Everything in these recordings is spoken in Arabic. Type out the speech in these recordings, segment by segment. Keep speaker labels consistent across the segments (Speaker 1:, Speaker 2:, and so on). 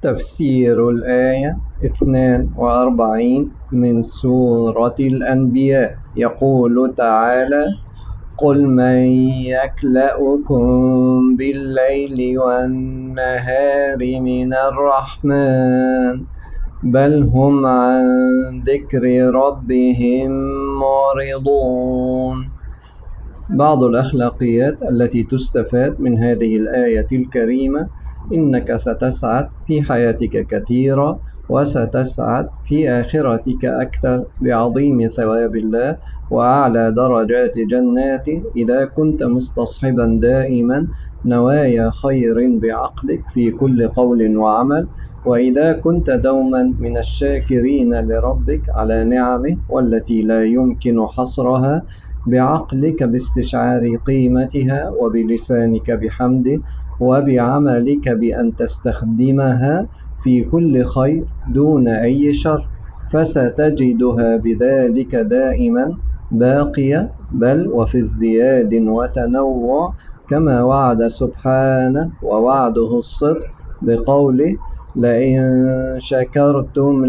Speaker 1: تفسير الآية 42 من سورة الأنبياء. يقول تعالى: قل من يكلؤكم بالليل والنهار من الرحمن بل هم عن ذكر ربهم معرضون. بعض الأخلاقيات التي تستفاد من هذه الآية الكريمة: إنك ستسعد في حياتك كثيرا، وستسعد في آخرتك أكثر بعظيم ثواب الله وأعلى درجات جناته إذا كنت مستصحبا دائما نوايا خير بعقلك في كل قول وعمل، وإذا كنت دوما من الشاكرين لربك على نعمه والتي لا يمكن حصرها بعقلك باستشعار قيمتها، وبلسانك بحمده، وبعملك بأن تستخدمها في كل خير دون أي شر، فستجدها بذلك دائما باقية، بل وفي ازدياد وتنوع، كما وعد سبحانه ووعده الصدق بقوله: لئن شكرتم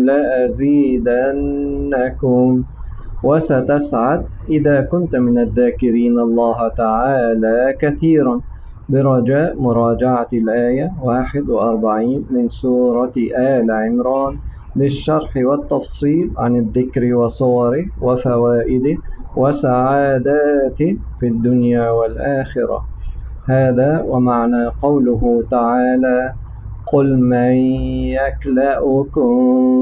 Speaker 1: لأزيدنكم. وستسعد إذا كنت من الذاكرين الله تعالى كثيرا. برجاء مراجعة الآية 41 من سورة آل عمران للشرح والتفصيل عن الذكر وصوره وفوائده وسعاداته في الدنيا والآخرة. هذا ومعنى قوله تعالى: قل من يكلؤكم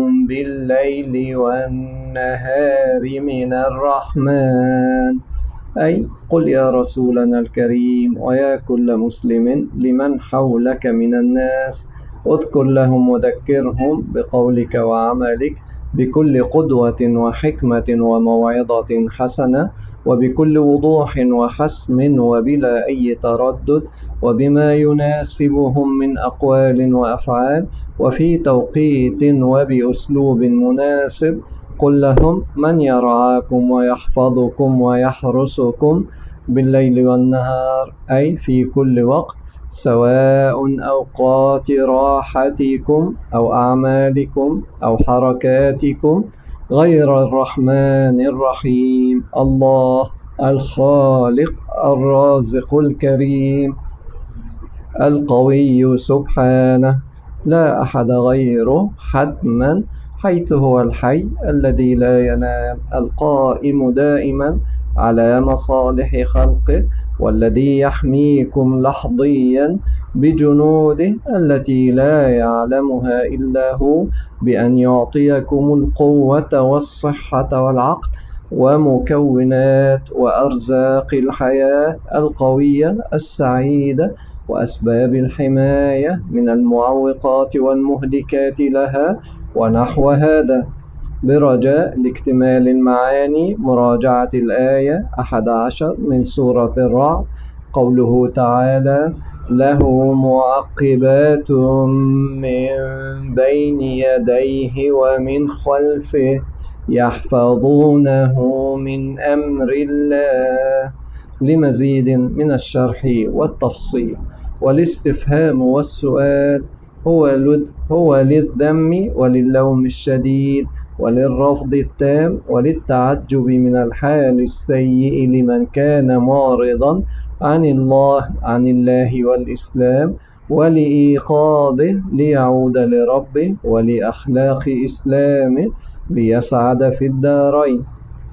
Speaker 1: بالليل والنهار من الرحمن، أي قل يا رسولنا الكريم ويا كل مسلم لمن حولك من الناس، اذكر لهم وذكرهم بقولك وعملك بكل قدوة وحكمة وموعظة حسنة، وبكل وضوح وحسم وبلا أي تردد، وبما يناسبهم من أقوال وأفعال، وفي توقيت وبأسلوب مناسب. قل لهم: من يرعاكم ويحفظكم ويحرسكم بالليل والنهار، أي في كل وقت، سواء أوقات راحتكم أو أعمالكم أو حركاتكم، غير الرحمن الرحيم الله الخالق الرازق الكريم القوي سبحانه، لا أحد غيره حتما، حيث هو الحي الذي لا ينام، القائم دائما على مصالح خلقه، والذي يحميكم لحظيا بجنوده التي لا يعلمها إلا هو، بأن يعطيكم القوة والصحة والعقل ومكونات وأرزاق الحياة القوية السعيدة، وأسباب الحماية من المعوقات والمهلكات لها، ونحو هذا. برجاء لاكتمال المعاني مراجعة الآية 11 من سورة الرعد. قوله تعالى: له معقبات من بين يديه ومن خلفه يحفظونه من أمر الله. لمزيد من الشرح والتفصيل والاستفهام والسؤال هو للذم وللوم الشديد وللرفض التام وللتعجب من الحال السيء لمن كان معرضا عن الله والإسلام، ولإيقاظه ليعود لربه ولأخلاق إسلامه ليسعد في الدارين.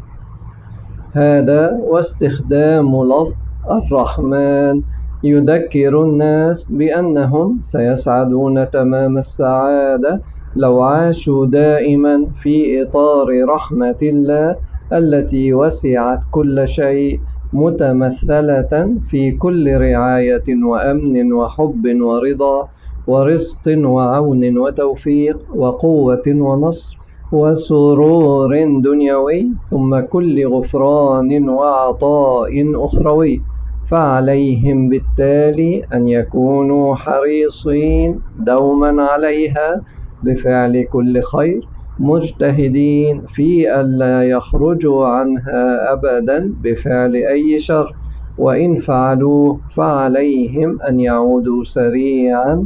Speaker 1: هذا واستخدام لفظ الرحمن يذكر الناس بأنهم سيسعدون تمام السعادة لو عاشوا دائما في إطار رحمة الله التي وسعت كل شيء، متمثلة في كل رعاية وأمن وحب ورضا ورزق وعون وتوفيق وقوة ونصر وسرور دنيوي، ثم كل غفران وعطاء أخروي. فعليهم بالتالي أن يكونوا حريصين دوما عليها بفعل كل خير، مجتهدين في ألا يخرجوا عنها أبدا بفعل أي شر، وإن فعلوه فعليهم أن يعودوا سريعا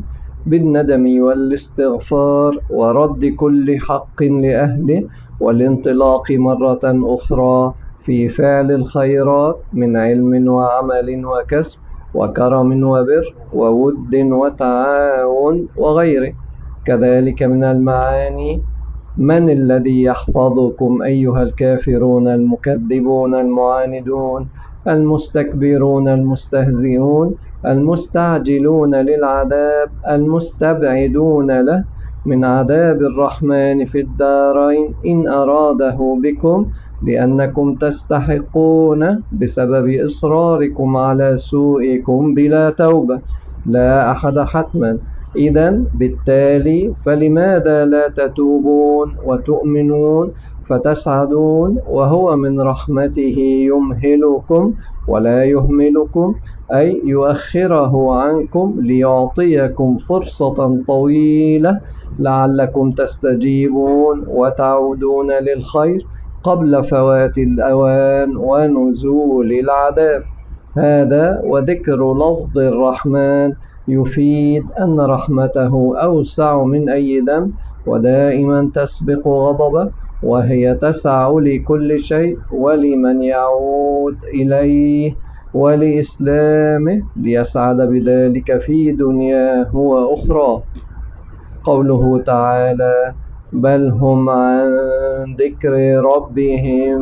Speaker 1: بالندم والاستغفار ورد كل حق لأهله، والانطلاق مرة أخرى في فعل الخيرات من علم وعمل وكسب وكرم وبر وود وتعاون وغيره. كذلك من المعاني: من الذي يحفظكم أيها الكافرون المكذبون المعاندون المستكبرون المستهزئون المستعجلون للعذاب المستبعدون له من عذاب الرحمن في الدارين إن أراده بكم، لأنكم تستحقون بسبب إصراركم على سوءكم بلا توبة لا أحد حتما. إذن بالتالي فلماذا لا تتوبون وتؤمنون فتسعدون، وهو من رحمته يمهلكم ولا يهملكم، أي يؤخره عنكم ليعطيكم فرصة طويلة لعلكم تستجيبون وتعودون للخير قبل فوات الأوان ونزول العذاب. هذا وذكر لفظ الرحمن يفيد أن رحمته أوسع من أي ذنب ودائما تسبق غضبه، وهي تسع لكل شيء ولمن يعود إليه ولإسلامه ليسعد بذلك في دنياه وأخراه. قوله تعالى: بل هم عن ذكر ربهم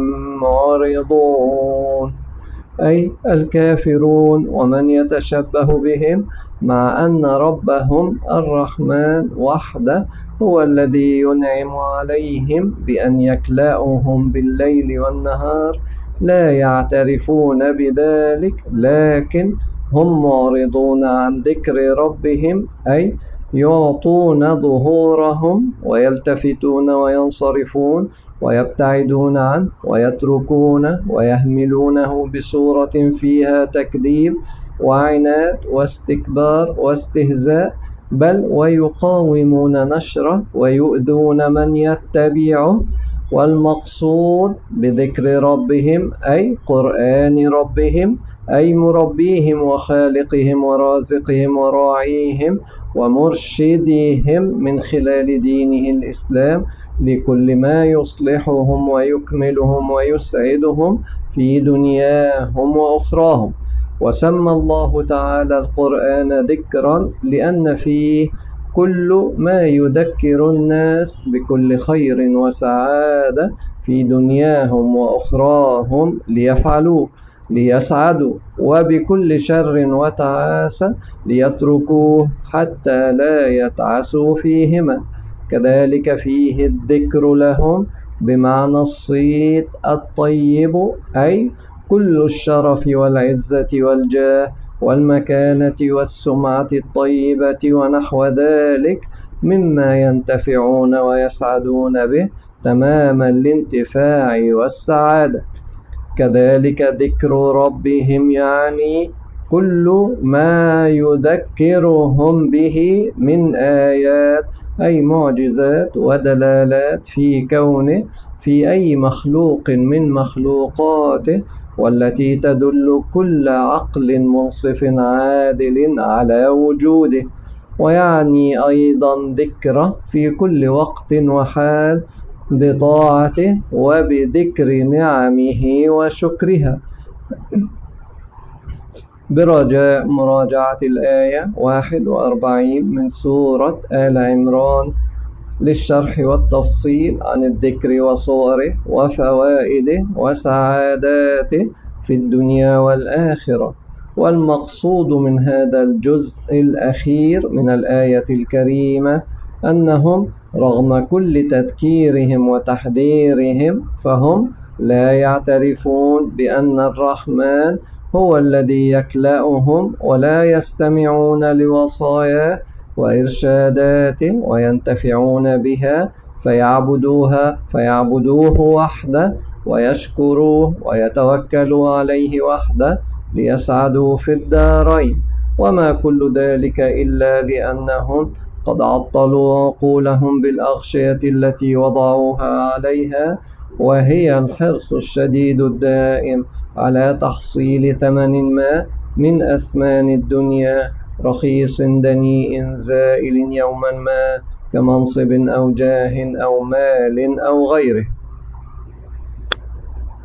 Speaker 1: معرضون، أي الكافرون ومن يتشبه بهم، مع أن ربهم الرحمن وحده هو الذي ينعم عليهم بأن يكلأهم بالليل والنهار لا يعترفون بذلك، لكن هم معرضون عن ذكر ربهم، أي يعطون ظهورهم ويلتفتون وينصرفون ويبتعدون عنه ويتركونه ويهملونه بصورة فيها تكذيب وعناد واستكبار واستهزاء، بل ويقاومون نشره ويؤذون من يتبعه. والمقصود بذكر ربهم أي قرآن ربهم، أي مربيهم وخالقهم ورازقهم وراعيهم ومرشديهم من خلال دينه الإسلام لكل ما يصلحهم ويكملهم ويسعدهم في دنياهم وأخراهم. وسمى الله تعالى القرآن ذكرا لأن فيه كل ما يذكر الناس بكل خير وسعادة في دنياهم وأخراهم ليفعلوه ليسعدوا، وبكل شر وتعاسة ليتركوه حتى لا يتعسوا فيهما. كذلك فيه الذكر لهم بمعنى الصيت الطيب، أي كل الشرف والعزة والجاه والمكانة والسمعة الطيبة ونحو ذلك مما ينتفعون ويسعدون به تمام الانتفاع والسعادة. كذلك ذكر ربهم يعني كل ما يذكرهم به من آيات، أي معجزات ودلالات في كونه في أي مخلوق من مخلوقاته، والتي تدل كل عقل منصف عادل على وجوده. ويعني أيضا ذكره في كل وقت وحال بطاعته وبذكر نعمه وشكرها. برجاء مراجعة الآية 41 من سورة آل عمران للشرح والتفصيل عن الذكر وصوره وفوائده وسعاداته في الدنيا والآخرة. والمقصود من هذا الجزء الأخير من الآية الكريمة أنهم رغم كل تذكيرهم وتحذيرهم فهم لا يعترفون بأن الرحمن هو الذي يكلأهم، ولا يستمعون لوصاياه وإرشاداته وينتفعون بها فيعبدوه وحده ويشكروه ويتوكلوا عليه وحده ليسعدوا في الدارين. وما كل ذلك إلا لأنهم قد عطلوا عقولهم بالأغشية التي وضعوها عليها، وهي الحرص الشديد الدائم على تحصيل ثمن ما من أثمان الدنيا رخيص دنيء زائل يوما ما، كمنصب أو جاه أو مال أو غيره.